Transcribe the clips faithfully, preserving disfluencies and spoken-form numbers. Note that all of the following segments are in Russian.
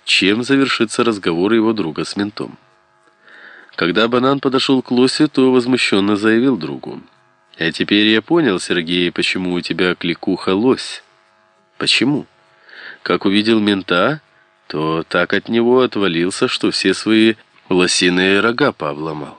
чем завершится разговор его друга с ментом. Когда Банан подошел к Лосе, то возмущенно заявил другу: «А теперь я понял, Сергей, почему у тебя кликуха Лось». «Почему?» «Как увидел мента, то так от него отвалился, что все свои лосиные рога пообломал.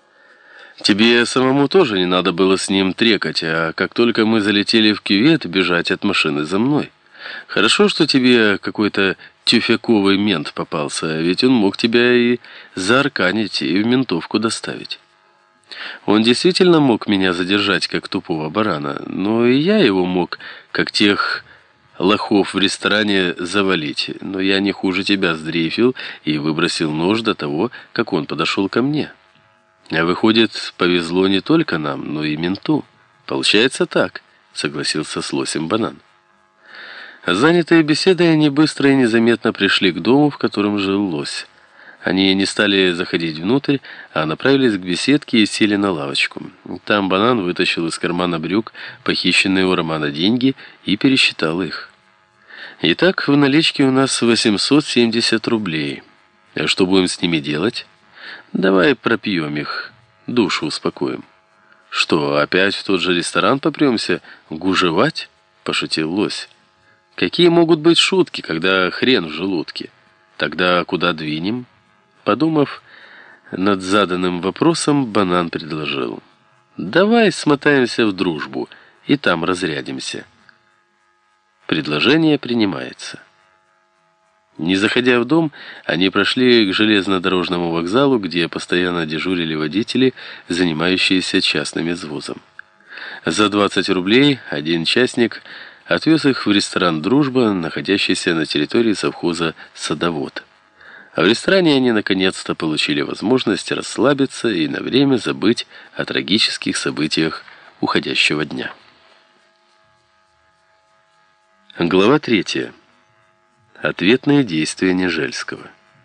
Тебе самому тоже не надо было с ним трекать, а как только мы залетели в кювет, бежать от машины за мной. Хорошо, что тебе какой-то тюфяковый мент попался, ведь он мог тебя и заарканить, и в ментовку доставить. Он действительно мог меня задержать, как тупого барана, но и я его мог, как тех лохов в ресторане, завалить. Но я не хуже тебя сдрейфил и выбросил нож до того, как он подошел ко мне. А выходит, повезло не только нам, но и менту. Получается так», — согласился с Лосем Банан. Занятые беседой, они быстро и незаметно пришли к дому, в котором жил Лось. Они не стали заходить внутрь, а направились к беседке и сели на лавочку. Там Банан вытащил из кармана брюк похищенные у Романа деньги и пересчитал их. «Итак, в наличке у нас восемьсот семьдесят рублей. А что будем с ними делать? Давай пропьем их, душу успокоим». «Что, опять в тот же ресторан попремся гужевать?» – пошутил Лось. «Какие могут быть шутки, когда хрен в желудке? Тогда куда двинем?» Подумав над заданным вопросом, Банан предложил: «Давай смотаемся в Дружбу и там разрядимся». Предложение принимается. Не заходя в дом, они прошли к железнодорожному вокзалу, где постоянно дежурили водители, занимающиеся частным извозом. За двадцать рублей один частник отвез их в ресторан «Дружба», находящийся на территории совхоза «Садовод». А в ресторане они наконец-то получили возможность расслабиться и на время забыть о трагических событиях уходящего дня. Глава третья. Ответные действия Нежельского.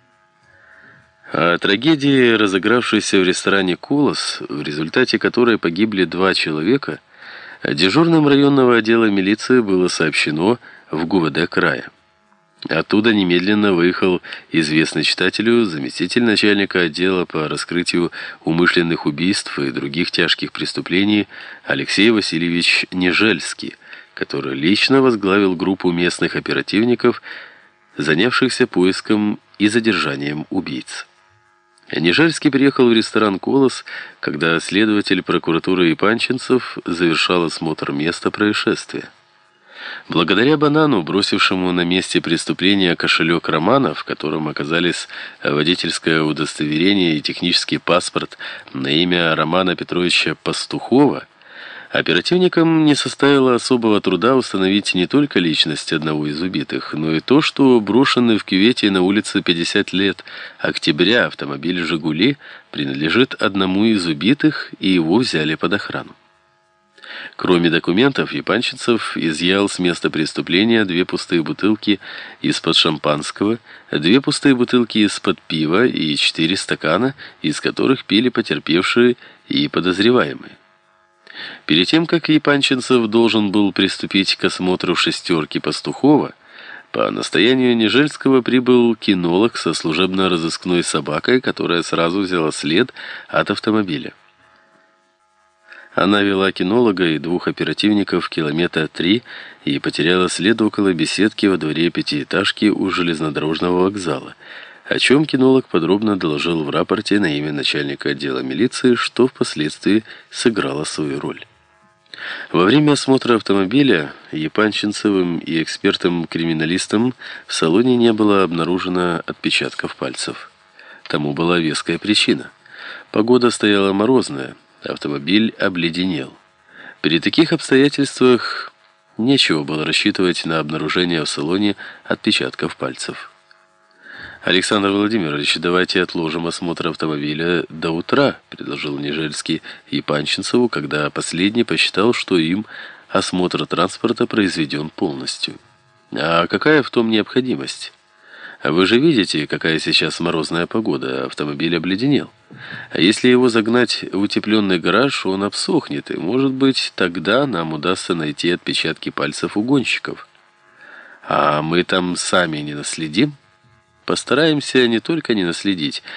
О трагедии, разыгравшейся в ресторане «Колос», в результате которой погибли два человека, дежурным районного отдела милиции было сообщено в ГУВД края. Оттуда немедленно выехал известный читателю заместитель начальника отдела по раскрытию умышленных убийств и других тяжких преступлений Алексей Васильевич Нежельский, который лично возглавил группу местных оперативников, занявшихся поиском и задержанием убийц. Нежельский приехал в ресторан «Колос», когда следователь прокуратуры Ипанченцев завершал осмотр места происшествия. Благодаря Банану, бросившему на месте преступления кошелек Романа, в котором оказались водительское удостоверение и технический паспорт на имя Романа Петровича Пастухова, оперативникам не составило особого труда установить не только личность одного из убитых, но и то, что брошенный в кювете на улице пятьдесят лет октября автомобиль «Жигули» принадлежит одному из убитых, и его взяли под охрану. Кроме документов, Епанчинцев изъял с места преступления две пустые бутылки из-под шампанского, две пустые бутылки из-под пива и четыре стакана, из которых пили потерпевшие и подозреваемые. Перед тем, как Епанчинцев должен был приступить к осмотру шестерки Пастухова, по настоянию Нежельского прибыл кинолог со служебно-розыскной собакой, которая сразу взяла след от автомобиля. Она вела кинолога и двух оперативников километра три и потеряла след около беседки во дворе пятиэтажки у железнодорожного вокзала, о чем кинолог подробно доложил в рапорте на имя начальника отдела милиции, что впоследствии сыграло свою роль. Во время осмотра автомобиля Епанчинцевым и экспертом-криминалистом в салоне не было обнаружено отпечатков пальцев. Тому была веская причина. Погода стояла морозная, автомобиль обледенел. При таких обстоятельствах нечего было рассчитывать на обнаружение в салоне отпечатков пальцев. «Александр Владимирович, давайте отложим осмотр автомобиля до утра», предложил Нежельский Епанчинцеву, когда последний посчитал, что им осмотр транспорта произведен полностью. «А какая в том необходимость? Вы же видите, какая сейчас морозная погода, автомобиль обледенел. А если его загнать в утепленный гараж, он обсохнет, и, может быть, тогда нам удастся найти отпечатки пальцев угонщиков. А мы там сами не наследим?» Постараемся не только не наследить,